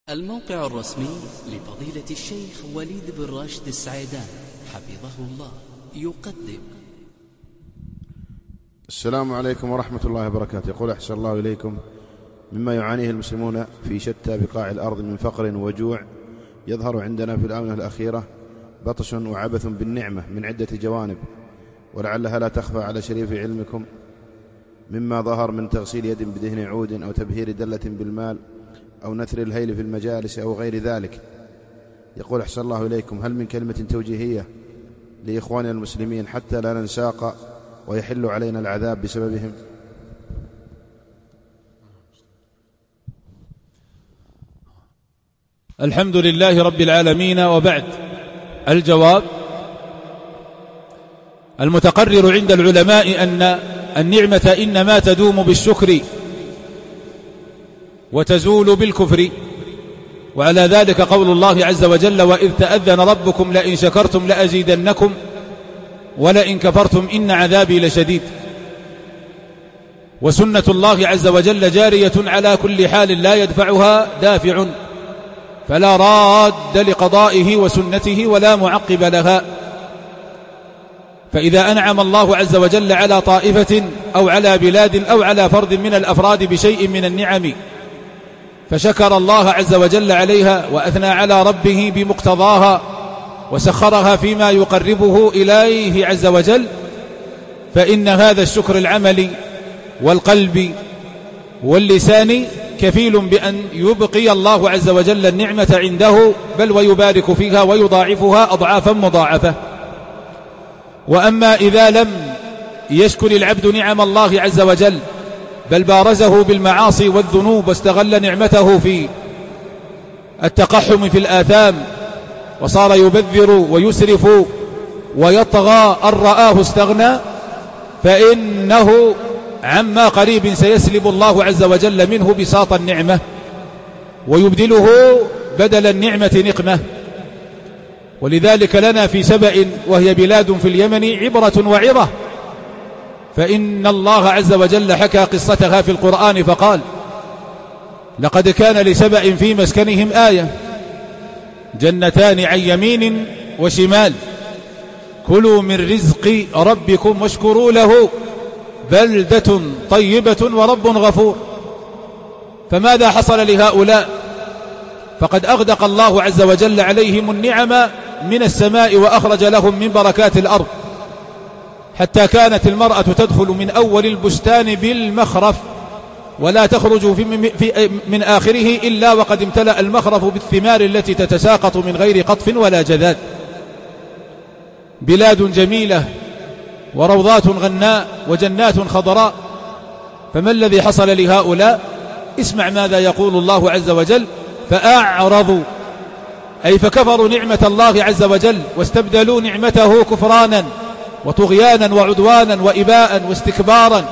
الموقع الرسمي لفضيلة الشيخ وليد بن راشد السعيدان حفظه الله يقدم. السلام عليكم ورحمة الله وبركاته. يقول أحسن الله إليكم: مما يعانيه المسلمون في شتى بقاع الأرض من فقر وجوع يظهر عندنا في الآونة الأخيرة بطش وعبث بالنعمة من عدة جوانب، ولعلها لا تخفى على شريف علمكم، مما ظهر من تغسيل يد بدهن عود أو تبهير دلة بالمال أو نثر الهيل في المجالس أو غير ذلك. يقول أحسن الله إليكم: هل من كلمة توجيهية لإخواننا المسلمين حتى لا ننساق ويحل علينا العذاب بسببهم؟ الحمد لله رب العالمين. وبعد، الجواب: المتقرر عند العلماء أن النعمة إنما تدوم بالشكر وتزول بالكفر، وعلى ذلك قول الله عز وجل: وإذ تأذن ربكم لئن شكرتم لأزيدنكم ولئن كفرتم إن عذابي لشديد. وسنة الله عز وجل جارية على كل حال لا يدفعها دافع، فلا راد لقضائه وسنته ولا معقب لها. فإذا أنعم الله عز وجل على طائفة أو على بلاد أو على فرد من الأفراد بشيء من النعم فشكر الله عز وجل عليها وأثنى على ربه بمقتضاها وسخرها فيما يقربه إليه عز وجل، فإن هذا الشكر العملي والقلب واللسان كفيل بأن يبقي الله عز وجل النعمة عنده، بل ويبارك فيها ويضاعفها أضعافا مضاعفة. وأما إذا لم يشكر العبد نعم الله عز وجل بل بارزه بالمعاصي والذنوب واستغل نعمته في التقحم في الآثام وصار يبذر ويسرف ويطغى أن رآه استغنى، فإنه عما قريب سيسلب الله عز وجل منه بساط النعمة ويبدله بدل النعمة نقمة. ولذلك لنا في سبأ وهي بلاد في اليمن عبرة وعظة، فإن الله عز وجل حكى قصتها في القرآن فقال: لقد كان لسبأ في مسكنهم آية جنتان عن يمين وشمال كلوا من رزق ربكم واشكروا له بلدة طيبة ورب غفور. فماذا حصل لهؤلاء؟ فقد أغدق الله عز وجل عليهم النعم من السماء وأخرج لهم من بركات الأرض، حتى كانت المرأة تدخل من أول البستان بالمخرف ولا تخرج من آخره إلا وقد امتلأ المخرف بالثمار التي تتساقط من غير قطف ولا جذاذ. بلاد جميلة وروضات غناء وجنات خضراء. فما الذي حصل لهؤلاء؟ اسمع ماذا يقول الله عز وجل: فأعرضوا، أي فكفروا نعمة الله عز وجل واستبدلوا نعمته كفرانا وطغيانا وعدوانا وإباء واستكبارا.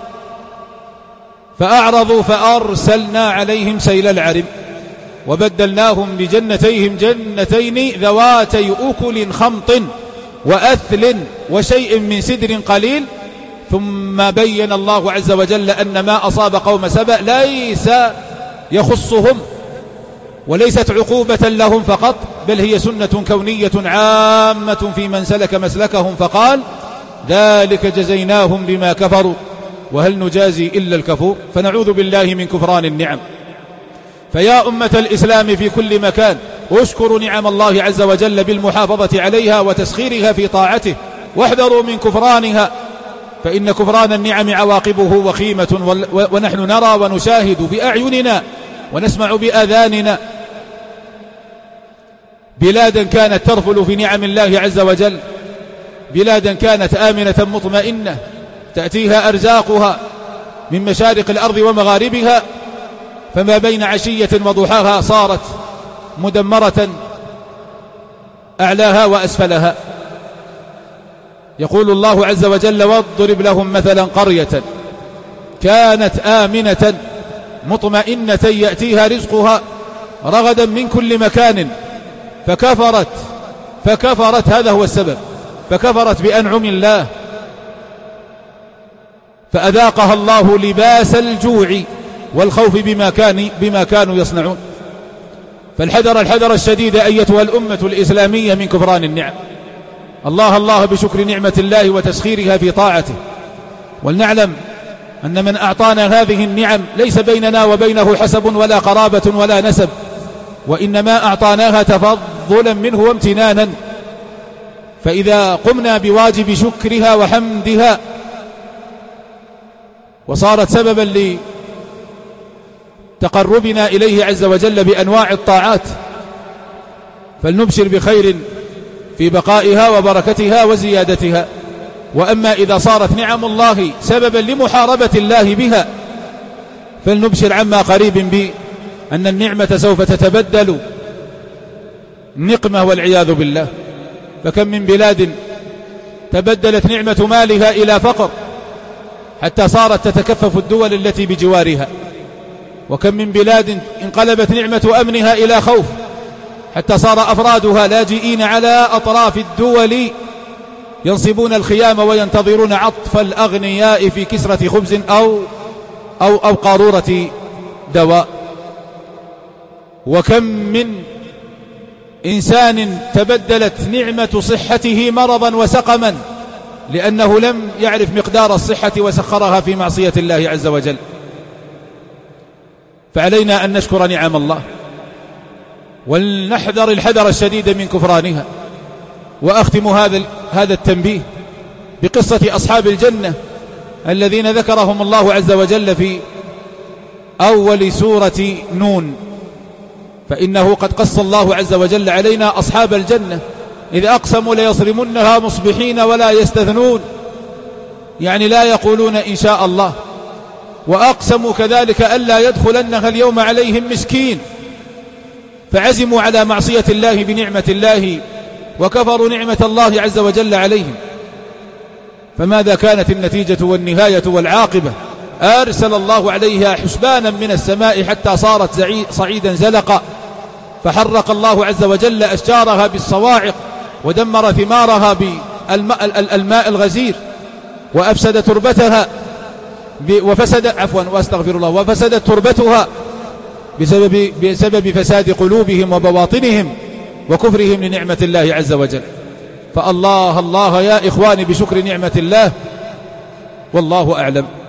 فأعرضوا فأرسلنا عليهم سيل العرم وبدلناهم بجنتيهم جنتين ذواتي أكل خمط وأثل وشيء من سدر قليل. ثم بين الله عز وجل أن ما أصاب قوم سبأ ليس يخصهم وليست عقوبة لهم فقط، بل هي سنة كونية عامة في من سلك مسلكهم، فقال: ذلك جزيناهم بما كفروا وهل نجازي إلا الكفور. فنعوذ بالله من كفران النعم. فيا أمة الإسلام في كل مكان، اشكروا نعم الله عز وجل بالمحافظة عليها وتسخيرها في طاعته، واحذروا من كفرانها، فإن كفران النعم عواقبه وخيمة، ونحن نرى ونشاهد بأعيننا ونسمع بآذاننا بلادا كانت ترفل في نعم الله عز وجل، بلادا كانت آمنة مطمئنة تأتيها أرزاقها من مشارق الأرض ومغاربها، فما بين عشية وضحاها صارت مدمرة أعلاها وأسفلها. يقول الله عز وجل: واضرب لهم مثلا قرية كانت آمنة مطمئنة يأتيها رزقها رغدا من كل مكان فكفرت، هذا هو السبب، فكفرت بأنعم الله فأذاقها الله لباس الجوع والخوف بما كانوا يصنعون. فالحذر الحذر الشديد أيتها الأمة الإسلامية من كفران النعم. الله الله بشكر نعمة الله وتسخيرها في طاعته، ولنعلم أن من أعطانا هذه النعم ليس بيننا وبينه حسب ولا قرابة ولا نسب، وإنما أعطاناها تفضلا منه وامتنانا. فإذا قمنا بواجب شكرها وحمدها وصارت سببا لتقربنا إليه عز وجل بأنواع الطاعات، فلنبشر بخير في بقائها وبركتها وزيادتها. وأما إذا صارت نعم الله سببا لمحاربة الله بها فلنبشر عما قريب بأن النعمة سوف تتبدل نقمة والعياذ بالله. فكم من بلاد تبدلت نعمة مالها إلى فقر حتى صارت تتكفف الدول التي بجوارها، وكم من بلاد انقلبت نعمة أمنها إلى خوف حتى صار أفرادها لاجئين على أطراف الدول ينصبون الخيام وينتظرون عطف الأغنياء في كسرة خبز أو قارورة دواء. وكم من إنسان تبدلت نعمة صحته مرضا وسقما لأنه لم يعرف مقدار الصحة وسخرها في معصية الله عز وجل. فعلينا أن نشكر نعم الله ولنحذر الحذر الشديد من كفرانها. وأختم هذا التنبيه بقصة أصحاب الجنة الذين ذكرهم الله عز وجل في أول سورة نون. فإنه قد قص الله عز وجل علينا أصحاب الجنة إذ أقسموا ليصرمنها مصبحين ولا يستثنون، يعني لا يقولون إن شاء الله. وأقسموا كذلك ألا يدخلنها اليوم عليهم مسكين، فعزموا على معصية الله بنعمة الله وكفروا نعمة الله عز وجل عليهم. فماذا كانت النتيجة والنهاية والعاقبة؟ أرسل الله عليها حسبانا من السماء حتى صارت صعيدا زلقا، فحرق الله عز وجل أشجارها بالصواعق ودمر ثمارها بالماء الغزير وأفسد تربتها وفسدت تربتها بسبب فساد قلوبهم وبواطنهم وكفرهم لنعمة الله عز وجل. فالله الله يا إخواني بشكر نعمة الله، والله أعلم.